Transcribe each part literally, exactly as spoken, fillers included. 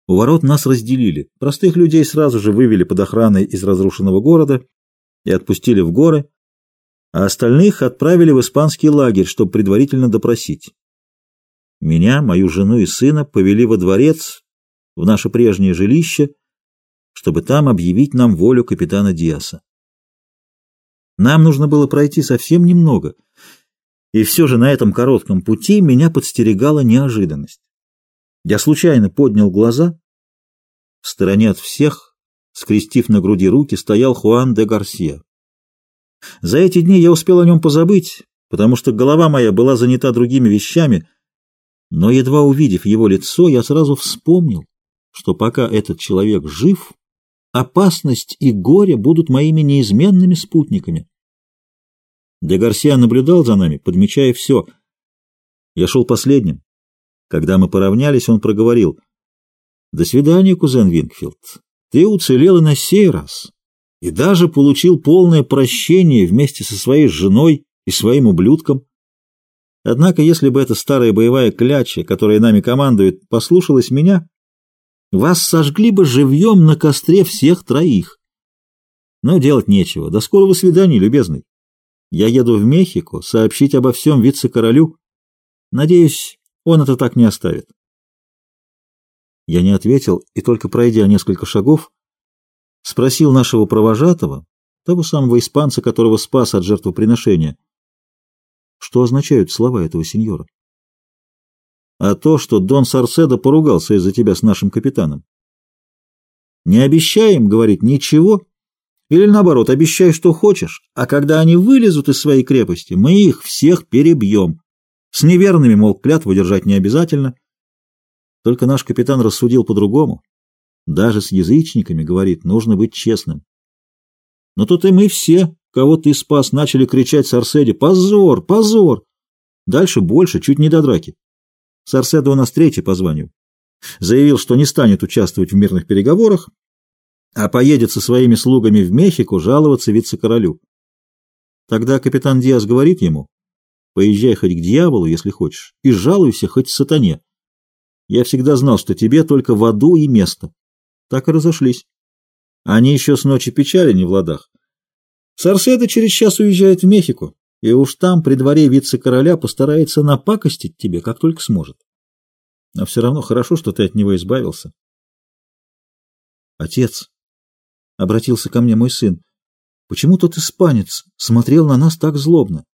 У ворот нас разделили. Простых людей сразу же вывели под охраной из разрушенного города и отпустили в горы, а остальных отправили в испанский лагерь, чтобы предварительно допросить. Меня, мою жену и сына повели во дворец, в наше прежнее жилище, чтобы там объявить нам волю капитана Диаса. Нам нужно было пройти совсем немного, и все же на этом коротком пути меня подстерегала неожиданность. Я случайно поднял глаза. В стороне от всех, скрестив на груди руки, стоял Хуан де Гарсия. За эти дни я успел о нем позабыть, потому что голова моя была занята другими вещами, но, едва увидев его лицо, я сразу вспомнил, что пока этот человек жив, опасность и горе будут моими неизменными спутниками. Де Гарсия наблюдал за нами, подмечая все. Я шел последним. Когда мы поравнялись, он проговорил: «До свидания, кузен Винкфилд. Ты уцелел и на сей раз, и даже получил полное прощение вместе со своей женой и своим ублюдком. Однако, если бы эта старая боевая кляча, которая нами командует, послушалась меня, вас сожгли бы живьем на костре всех троих. Но делать нечего. До скорого свидания, любезный. Я еду в Мехико сообщить обо всем вице-королю. Надеюсь, он это так не оставит». Я не ответил, и только пройдя несколько шагов, спросил нашего провожатого, того самого испанца, которого спас от жертвоприношения, что означают слова этого сеньора. «А то, что Дон Сарседо поругался из-за тебя с нашим капитаном. Не обещаем, — говорит, — ничего, или наоборот, обещай, что хочешь, а когда они вылезут из своей крепости, мы их всех перебьем. С неверными, мол, клятву держать не обязательно. Только наш капитан рассудил по-другому. Даже с язычниками, — говорит, — нужно быть честным. Но тут и мы все, кого ты спас, начали кричать Сарседе: «Позор! Позор!» Дальше больше, чуть не до драки. Сарседо у нас третий по званию. Заявил, что не станет участвовать в мирных переговорах, а поедет со своими слугами в Мехико жаловаться вице-королю. Тогда капитан Диас говорит ему: «Поезжай хоть к дьяволу, если хочешь, и жалуйся хоть сатане. Я всегда знал, что тебе только в аду и место». Так и разошлись. Они еще с ночи печали не в ладах. Сарседо через час уезжает в Мехико, и уж там при дворе вице-короля постарается напакостить тебе, как только сможет. Но все равно хорошо, что ты от него избавился. «Отец», — обратился ко мне мой сын, — «почему тот испанец смотрел на нас так злобно?»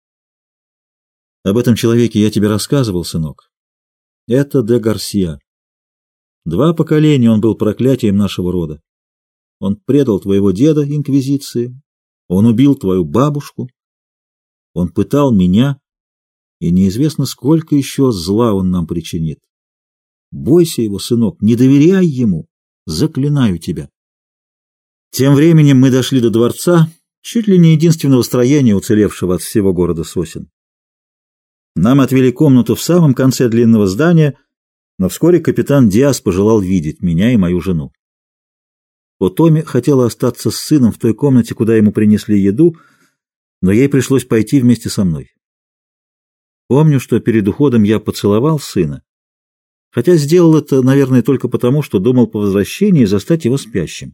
«Об этом человеке я тебе рассказывал, сынок. Это де Гарсия. Два поколения он был проклятием нашего рода. Он предал твоего деда инквизиции, он убил твою бабушку, он пытал меня, и неизвестно, сколько еще зла он нам причинит. Бойся его, сынок, не доверяй ему, заклинаю тебя». Тем временем мы дошли до дворца, чуть ли не единственного строения, уцелевшего от всего города сосен. Нам отвели комнату в самом конце длинного здания, но вскоре капитан Диас пожелал видеть меня и мою жену. Отоми хотела остаться с сыном в той комнате, куда ему принесли еду, но ей пришлось пойти вместе со мной. Помню, что перед уходом я поцеловал сына, хотя сделал это, наверное, только потому, что думал по возвращении застать его спящим.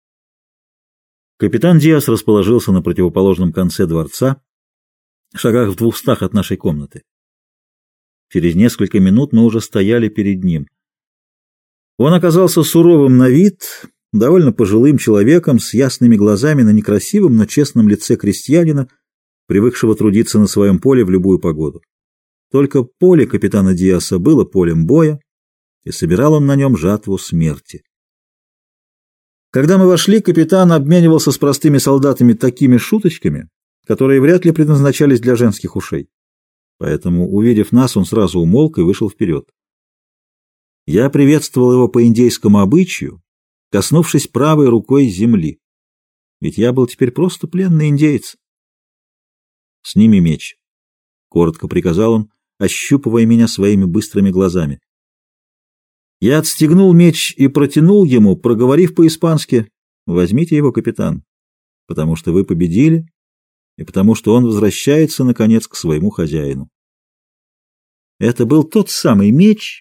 Капитан Диас расположился на противоположном конце дворца, в шагах в двухстах от нашей комнаты. Через несколько минут мы уже стояли перед ним. Он оказался суровым на вид, довольно пожилым человеком с ясными глазами на некрасивом, но честном лице крестьянина, привыкшего трудиться на своем поле в любую погоду. Только поле капитана Диаса было полем боя, и собирал он на нем жатву смерти. Когда мы вошли, капитан обменивался с простыми солдатами такими шуточками, которые вряд ли предназначались для женских ушей. Поэтому, увидев нас, он сразу умолк и вышел вперед. Я приветствовал его по индейскому обычаю, коснувшись правой рукой земли. Ведь я был теперь просто пленный индеец. «Сними меч», — коротко приказал он, ощупывая меня своими быстрыми глазами. Я отстегнул меч и протянул ему, проговорив по-испански: «Возьмите его, капитан, потому что вы победили, и потому что он возвращается, наконец, к своему хозяину». Это был тот самый меч,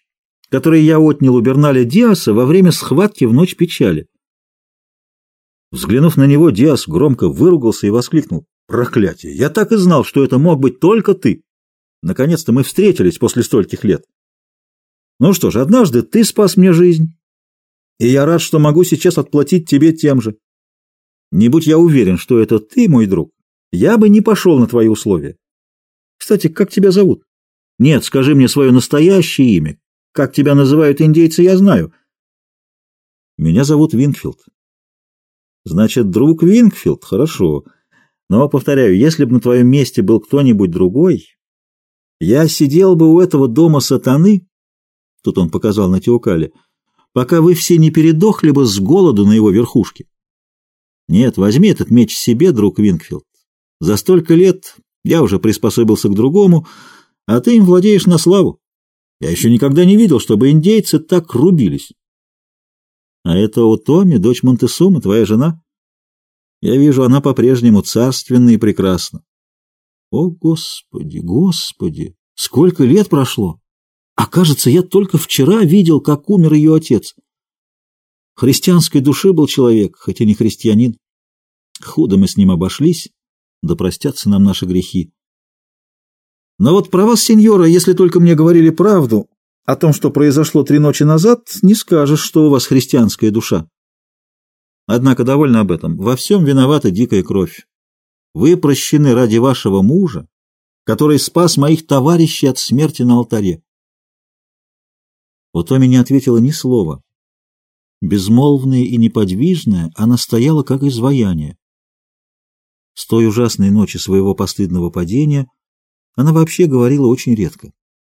которые я отнял у Берналя Диаса во время схватки в ночь печали. Взглянув на него, Диас громко выругался и воскликнул: «Проклятие! Я так и знал, что это мог быть только ты! Наконец-то мы встретились после стольких лет! Ну что ж, однажды ты спас мне жизнь, и я рад, что могу сейчас отплатить тебе тем же. Не будь я уверен, что это ты, мой друг, я бы не пошел на твои условия. Кстати, как тебя зовут? Нет, скажи мне свое настоящее имя. Как тебя называют индейцы, я знаю». «Меня зовут Вингфилд». «Значит, друг Вингфилд? Хорошо. Но, повторяю, если бы на твоем месте был кто-нибудь другой, я сидел бы у этого дома сатаны», тут он показал на Теокале, «пока вы все не передохли бы с голоду на его верхушке. Нет, возьми этот меч себе, друг Вингфилд. За столько лет я уже приспособился к другому, а ты им владеешь на славу. Я еще никогда не видел, чтобы индейцы так рубились». «А это Отоми, дочь Монтесумы, твоя жена? Я вижу, она по-прежнему царственна и прекрасна». «О, Господи, Господи, сколько лет прошло! А кажется, я только вчера видел, как умер ее отец. Христианской души был человек, хоть и не христианин. Худо мы с ним обошлись, да простятся нам наши грехи. Но вот про вас, сеньора, если только мне говорили правду о том, что произошло три ночи назад, не скажешь, что у вас христианская душа. Однако довольно об этом. Во всем виновата дикая кровь. Вы прощены ради вашего мужа, который спас моих товарищей от смерти на алтаре». Отоми не ответила ни слова. Безмолвная и неподвижная, она стояла как изваяние. С той ужасной ночи своего постыдного падения она вообще говорила очень редко.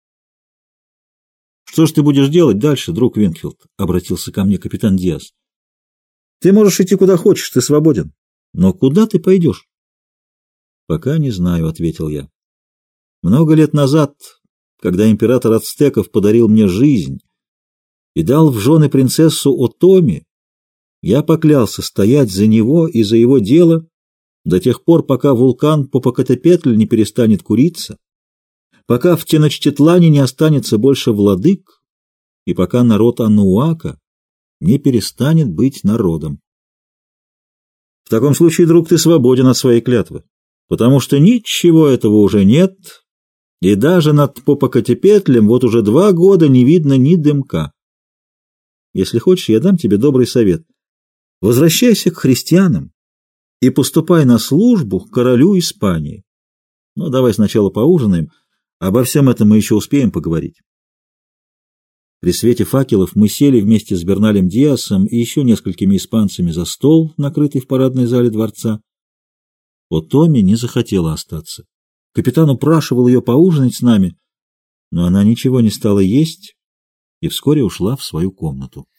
«Что ж ты будешь делать дальше, друг Вингфилд?» — обратился ко мне капитан Диас. «Ты можешь идти куда хочешь, ты свободен. Но куда ты пойдешь?» «Пока не знаю», — ответил я. «Много лет назад, когда император ацтеков подарил мне жизнь и дал в жены принцессу Отоми, я поклялся стоять за него и за его дело до тех пор, пока вулкан Попокатепетль не перестанет куриться, пока в Теночтитлане не останется больше владык и пока народ Ануака не перестанет быть народом». «В таком случае, друг, ты свободен от своей клятвы, потому что ничего этого уже нет, и даже над Попокатепетлем вот уже два года не видно ни дымка. Если хочешь, я дам тебе добрый совет. Возвращайся к христианам и поступай на службу к королю Испании. Ну, давай сначала поужинаем, обо всем этом мы еще успеем поговорить». При свете факелов мы сели вместе с Берналем Диасом и еще несколькими испанцами за стол, накрытый в парадной зале дворца. Отоми не захотела остаться. Капитан упрашивал ее поужинать с нами, но она ничего не стала есть и вскоре ушла в свою комнату.